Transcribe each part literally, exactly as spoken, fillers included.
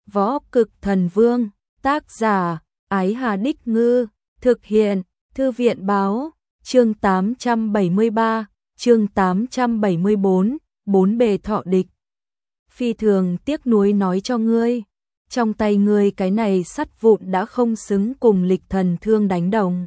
Võ Cực Thần Vương, tác giả, Ái Hà Đích Ngư, thực hiện, Thư viện báo, chương tám trăm bảy mươi ba, chương tám trăm bảy mươi bốn, bốn bề thọ địch. Phi thường tiếc nuối nói cho ngươi, trong tay ngươi cái này sắt vụn đã không xứng cùng lịch thần thương đánh đồng.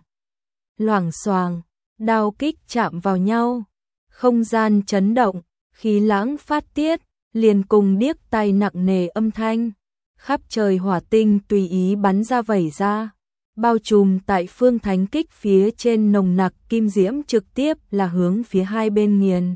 Loảng xoàng, đao kích chạm vào nhau, không gian chấn động, khí lãng phát tiết, liền cùng điếc tai nặng nề âm thanh, khắp trời hỏa tinh tùy ý bắn ra vẩy ra, bao trùm tại phương thánh kích phía trên nồng nặc kim diễm trực tiếp là hướng phía hai bên nghiền.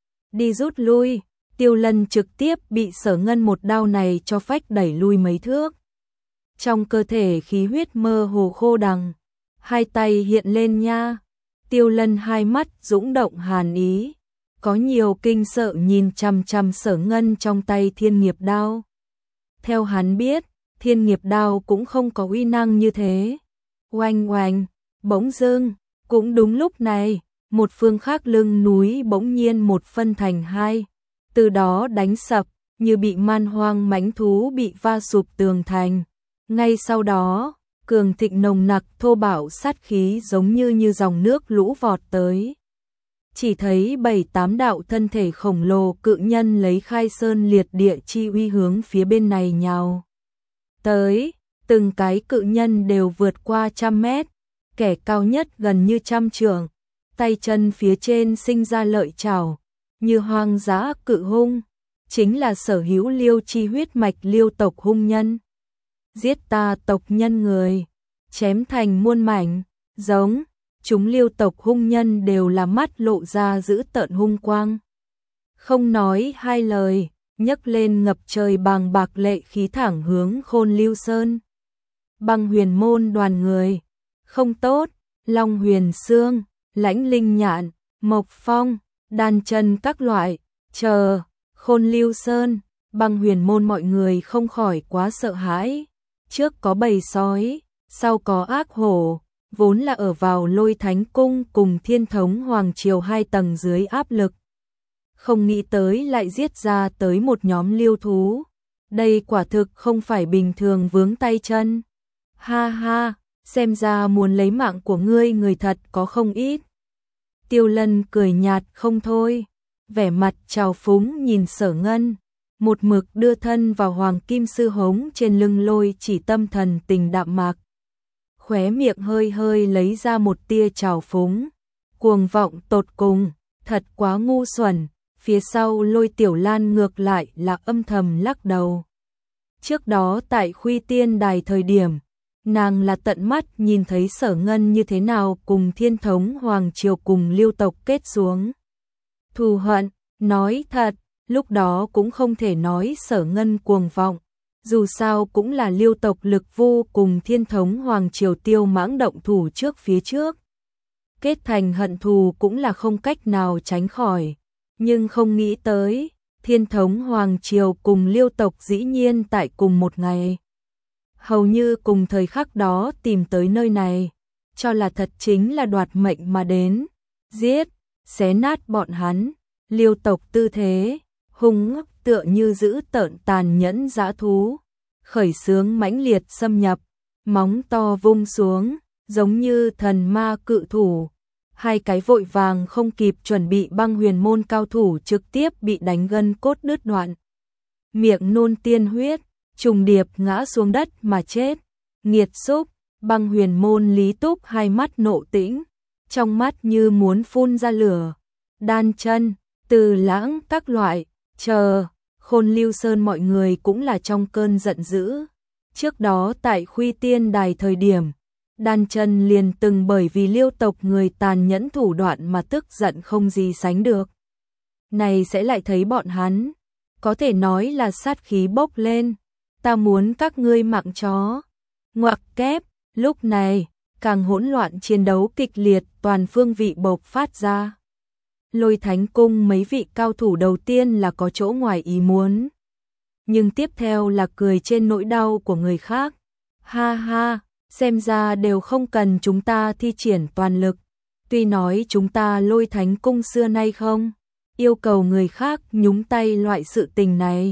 Đi rút lui, Tiêu Lân trực tiếp bị Sở Ngân một đao này cho phách đẩy lui mấy thước. Trong cơ thể khí huyết mơ hồ khô đằng, hai tay hiện lên nha. Tiêu Lân hai mắt dũng động hàn ý, có nhiều kinh sợ nhìn chằm chằm Sở Ngân trong tay thiên nghiệp đao. Theo hắn biết, thiên nghiệp đao cũng không có uy năng như thế. Oanh oanh, bỗng dưng, cũng đúng lúc này, một phương khác lưng núi bỗng nhiên một phân thành hai, từ đó đánh sập, như bị man hoang mãnh thú bị va sụp tường thành. Ngay sau đó, cường thịnh nồng nặc thô bạo sát khí giống như như dòng nước lũ vọt tới. Chỉ thấy bảy tám đạo thân thể khổng lồ cự nhân lấy khai sơn liệt địa chi uy hướng phía bên này nhào tới, từng cái cự nhân đều vượt qua trăm mét, kẻ cao nhất gần như trăm trượng, tay chân phía trên sinh ra lợi chảo, như hoang dã cự hung, chính là sở hữu Liêu chi huyết mạch Liêu tộc hung nhân. Giết ta tộc nhân người, chém thành muôn mảnh, giống, chúng Liêu tộc hung nhân đều là mắt lộ ra dữ tợn hung quang. Không nói hai lời, nhấc lên ngập trời bàng bạc lệ khí thẳng hướng Khôn Lưu Sơn. Băng Huyền môn đoàn người, không tốt, Long Huyền Xương, Lãnh Linh Nhạn, Mộc Phong, Đan Chân các loại, chờ, Khôn Lưu Sơn, Băng Huyền môn mọi người không khỏi quá sợ hãi. Trước có bầy sói, sau có ác hổ, vốn là ở vào Lôi Thánh Cung cùng Thiên Thống Hoàng Triều hai tầng dưới áp lực. Không nghĩ tới lại giết ra tới một nhóm liêu thú. Đây quả thực không phải bình thường vướng tay chân. Ha ha, xem ra muốn lấy mạng của ngươi người thật có không ít. Tiêu Lân cười nhạt không thôi, vẻ mặt trào phúng nhìn Sở Ngân, một mực đưa thân vào hoàng kim sư hống trên lưng Lôi Chỉ tâm thần tình đạm mạc. Khóe miệng hơi hơi lấy ra một tia trào phúng, cuồng vọng tột cùng, thật quá ngu xuẩn. Phía sau Lôi Tiểu Lan ngược lại là âm thầm lắc đầu. Trước đó tại Khuy Tiên Đài thời điểm, nàng là tận mắt nhìn thấy Sở Ngân như thế nào cùng Thiên Thống Hoàng Triều cùng Liêu tộc kết xuống thù hận. Nói thật, lúc đó cũng không thể nói Sở Ngân cuồng vọng, dù sao cũng là Liêu tộc Lực Vu cùng Thiên Thống Hoàng Triều Tiêu Mãng động thủ trước phía trước. Kết thành hận thù cũng là không cách nào tránh khỏi. Nhưng không nghĩ tới, Thiên Thống Hoàng Triều cùng Liêu tộc dĩ nhiên tại cùng một ngày. Hầu như cùng thời khắc đó tìm tới nơi này, cho là thật chính là đoạt mệnh mà đến. Giết, xé nát bọn hắn, Liêu tộc tư thế, hung ác tựa như giữ tợn tàn nhẫn dã thú. Khởi xướng mãnh liệt xâm nhập, móng to vung xuống, giống như thần ma cự thủ. Hai cái vội vàng không kịp chuẩn bị Băng Huyền môn cao thủ trực tiếp bị đánh gân cốt đứt đoạn. Miệng nôn tiên huyết, trùng điệp ngã xuống đất mà chết. Nghiệt xúc, Băng Huyền môn Lý Túc hai mắt nộ tĩnh, trong mắt như muốn phun ra lửa. Đan Chân, Từ Lãng các loại, chờ, Khôn Lưu Sơn mọi người cũng là trong cơn giận dữ. Trước đó tại Khuy Tiên Đài thời điểm, Đan Chân liền từng bởi vì Liêu tộc người tàn nhẫn thủ đoạn mà tức giận không gì sánh được. Này sẽ lại thấy bọn hắn, có thể nói là sát khí bốc lên, ta muốn các ngươi mạng chó. Ngoặc kép, lúc này, càng hỗn loạn chiến đấu kịch liệt toàn phương vị bộc phát ra. Lôi Thánh Cung mấy vị cao thủ đầu tiên là có chỗ ngoài ý muốn, nhưng tiếp theo là cười trên nỗi đau của người khác. Ha ha, xem ra đều không cần chúng ta thi triển toàn lực. Tuy nói chúng ta Lôi Thánh Cung xưa nay không yêu cầu người khác nhúng tay loại sự tình này,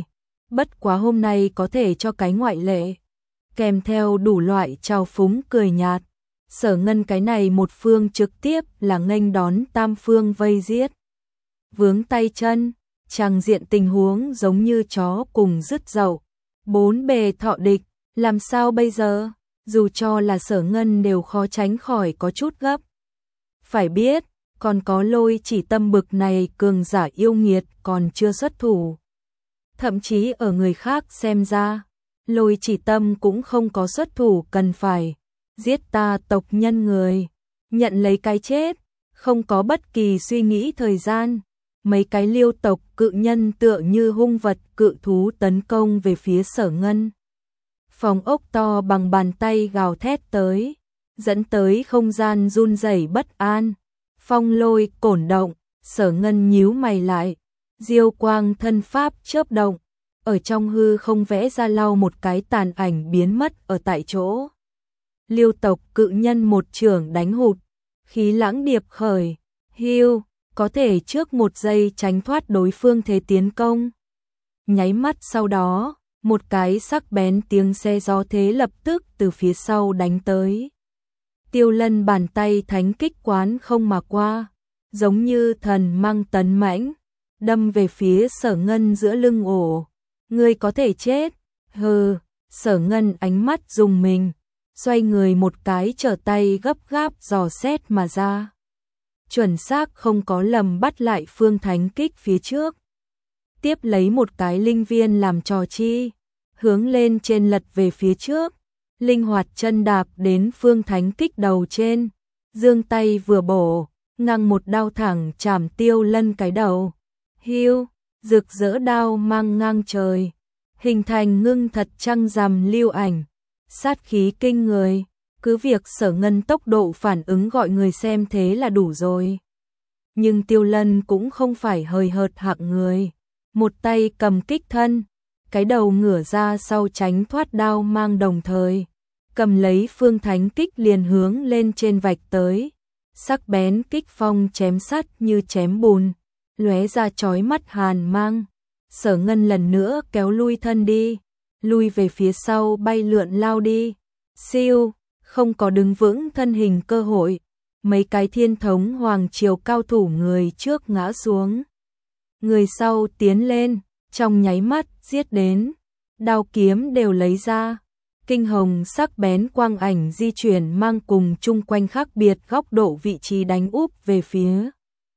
Bất quá hôm nay có thể cho cái ngoại lệ, kèm theo đủ loại trào phúng cười nhạt. Sở Ngân cái này một phương trực tiếp là nghênh đón tam phương vây giết. Vướng tay chân, tràng diện tình huống giống như chó cùng rứt dậu, bốn bề thọ địch, làm sao bây giờ? Dù cho là Sở Ngân đều khó tránh khỏi có chút gấp. Phải biết, còn có Lôi Chỉ Tâm bực này cường giả yêu nghiệt còn chưa xuất thủ. Thậm chí ở người khác xem ra, Lôi Chỉ Tâm cũng không có xuất thủ cần phải giết ta tộc nhân người, nhận lấy cái chết, không có bất kỳ suy nghĩ thời gian. Mấy cái Liêu tộc cự nhân tựa như hung vật cự thú tấn công về phía Sở Ngân. Phòng ốc to bằng bàn tay gào thét tới, dẫn tới không gian run rẩy bất an. Phong lôi cổn động, Sở Ngân nhíu mày lại, diêu quang thân pháp chớp động, ở trong hư không vẽ ra lau một cái tàn ảnh biến mất ở tại chỗ. Liêu tộc cự nhân một chưởng đánh hụt, khí lãng điệp khởi, hưu, có thể trước một giây tránh thoát đối phương thế tiến công. Nháy mắt sau đó, một cái sắc bén tiếng xe gió thế lập tức từ phía sau đánh tới. Tiêu Lân bàn tay thánh kích quán không mà qua, giống như thần mang tấn mãnh, đâm về phía Sở Ngân giữa lưng ổ. Ngươi có thể chết, hừ. Sở Ngân ánh mắt rùng mình, xoay người một cái trở tay gấp gáp dò xét mà ra. Chuẩn xác không có lầm bắt lại phương thánh kích phía trước. Tiếp lấy một cái linh viên làm trò chi, hướng lên trên lật về phía trước, linh hoạt chân đạp đến phương thánh kích đầu trên, giương tay vừa bổ, ngang một đao thẳng chảm Tiêu Lân cái đầu. Hiu, rực rỡ đao mang ngang trời, hình thành ngưng thật trăng rằm lưu ảnh, sát khí kinh người. Cứ việc Sở Ngân tốc độ phản ứng gọi người xem thế là đủ rồi. Nhưng Tiêu Lân cũng không phải hời hợt hạng người, một tay cầm kích thân, cái đầu ngửa ra sau tránh thoát đao mang đồng thời, cầm lấy phương thánh kích liền hướng lên trên vạch tới. Sắc bén kích phong chém sắt như chém bùn, lóe ra chói mắt hàn mang. Sở Ngân lần nữa kéo lui thân đi, lui về phía sau bay lượn lao đi. Siêu, không có đứng vững thân hình cơ hội, mấy cái thiên thống hoàng triều cao thủ người trước ngã xuống. Người sau tiến lên, trong nháy mắt giết đến, đao kiếm đều lấy ra, kinh hồng sắc bén quang ảnh di chuyển mang cùng chung quanh khác biệt góc độ vị trí đánh úp về phía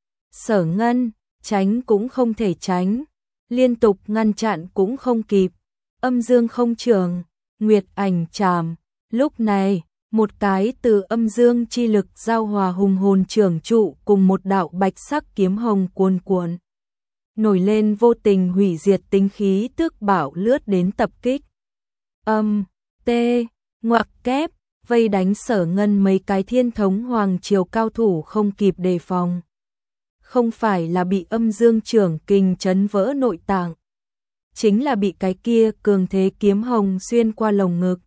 Sở Ngân, tránh cũng không thể tránh, liên tục ngăn chặn cũng không kịp. Âm dương không trường, nguyệt ảnh trảm, lúc này, một cái từ âm dương chi lực giao hòa hùng hồn trưởng trụ cùng một đạo bạch sắc kiếm hồng cuồn cuộn nổi lên vô tình hủy diệt tính khí tước bảo lướt đến tập kích. Âm, tê, ngoặc kép, vây đánh Sở Ngân mấy cái thiên thống hoàng triều cao thủ không kịp đề phòng. Không phải là bị âm dương trưởng kình chấn vỡ nội tạng, chính là bị cái kia cường thế kiếm hồng xuyên qua lồng ngực.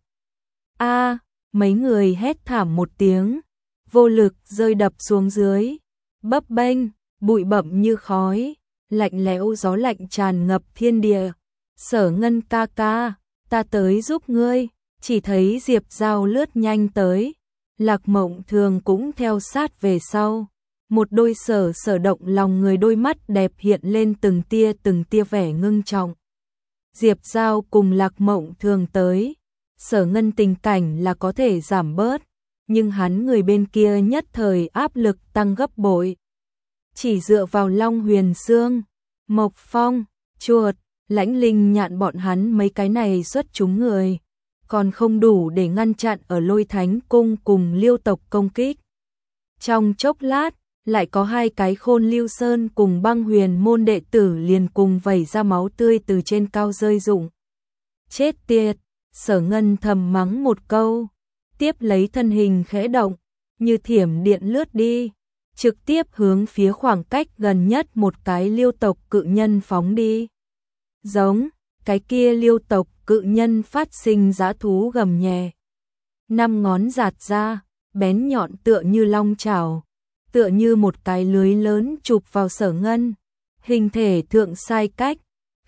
A, mấy người hét thảm một tiếng, vô lực rơi đập xuống dưới, bấp bênh, bụi bặm như khói, lạnh lẽo gió lạnh tràn ngập thiên địa. Sở Ngân ca ca, ta tới giúp ngươi. Chỉ thấy Diệp Giao lướt nhanh tới, Lạc Mộng Thường cũng theo sát về sau. Một đôi sở sở động lòng người đôi mắt đẹp hiện lên từng tia từng tia vẻ ngưng trọng. Diệp Giao cùng Lạc Mộng Thường tới, Sở Ngân tình cảnh là có thể giảm bớt, nhưng hắn người bên kia nhất thời áp lực tăng gấp bội. Chỉ dựa vào Long Huyền Xương, Mộc Phong, Chuột, Lãnh Linh Nhạn bọn hắn mấy cái này xuất chúng người, còn không đủ để ngăn chặn ở Lôi Thánh Cung cùng Liêu tộc công kích. Trong chốc lát, lại có hai cái Khôn Lưu Sơn cùng Băng Huyền môn đệ tử liền cùng vẩy ra máu tươi từ trên cao rơi rụng. Chết tiệt, Sở Ngân thầm mắng một câu, tiếp lấy thân hình khẽ động, như thiểm điện lướt đi, trực tiếp hướng phía khoảng cách gần nhất một cái Liêu tộc cự nhân phóng đi. Giống, cái kia Liêu tộc cự nhân phát sinh dã thú gầm nhẹ. Năm ngón giạt ra, bén nhọn tựa như long chảo, tựa như một cái lưới lớn chụp vào Sở Ngân, hình thể thượng sai cách,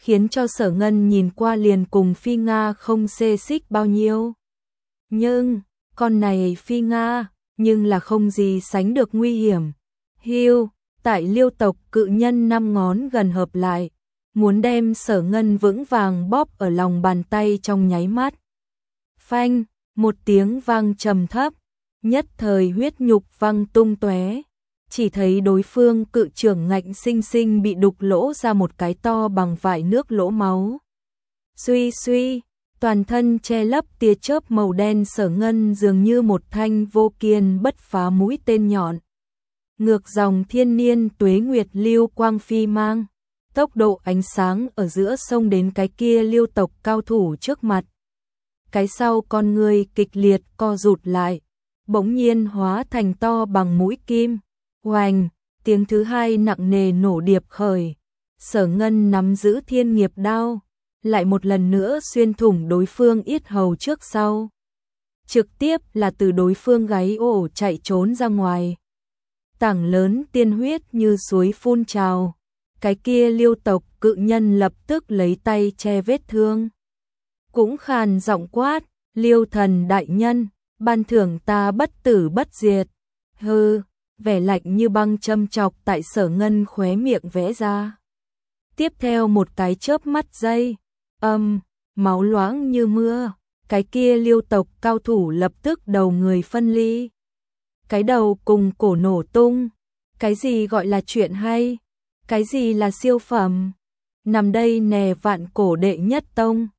khiến cho Sở Ngân nhìn qua liền cùng Phi Nga không xê xích bao nhiêu. Nhưng, con này Phi Nga, nhưng là không gì sánh được nguy hiểm. Hưu, tại Liêu tộc cự nhân năm ngón gần hợp lại, muốn đem Sở Ngân vững vàng bóp ở lòng bàn tay trong nháy mắt. Phanh, một tiếng vang trầm thấp, nhất thời huyết nhục văng tung tóe. Chỉ thấy đối phương cự trưởng ngạnh sinh sinh bị đục lỗ ra một cái to bằng vải nước lỗ máu. Suy suy, toàn thân che lấp tia chớp màu đen Sở Ngân dường như một thanh vô kiên bất phá mũi tên nhọn. Ngược dòng thiên niên tuế nguyệt lưu quang phi mang, tốc độ ánh sáng ở giữa sông đến cái kia Liêu tộc cao thủ trước mặt. Cái sau con người kịch liệt co rụt lại, bỗng nhiên hóa thành to bằng mũi kim. Oanh, tiếng thứ hai nặng nề nổ điệp khởi. Sở Ngân nắm giữ thiên nghiệp đao, lại một lần nữa xuyên thủng đối phương yết hầu trước sau. Trực tiếp là từ đối phương gáy ổ chạy trốn ra ngoài. Tảng lớn tiên huyết như suối phun trào. Cái kia Liêu tộc cự nhân lập tức lấy tay che vết thương. Cũng khàn giọng quát, Liêu thần đại nhân, ban thưởng ta bất tử bất diệt. Hừ, vẻ lạnh như băng châm chọc tại Sở Ngân khóe miệng vẽ ra. Tiếp theo một cái chớp mắt giây, âm, máu loãng như mưa, cái kia Liêu tộc cao thủ lập tức đầu người phân ly. Cái đầu cùng cổ nổ tung, cái gì gọi là chuyện hay, cái gì là siêu phẩm. Nằm đây nè vạn cổ đệ nhất tông,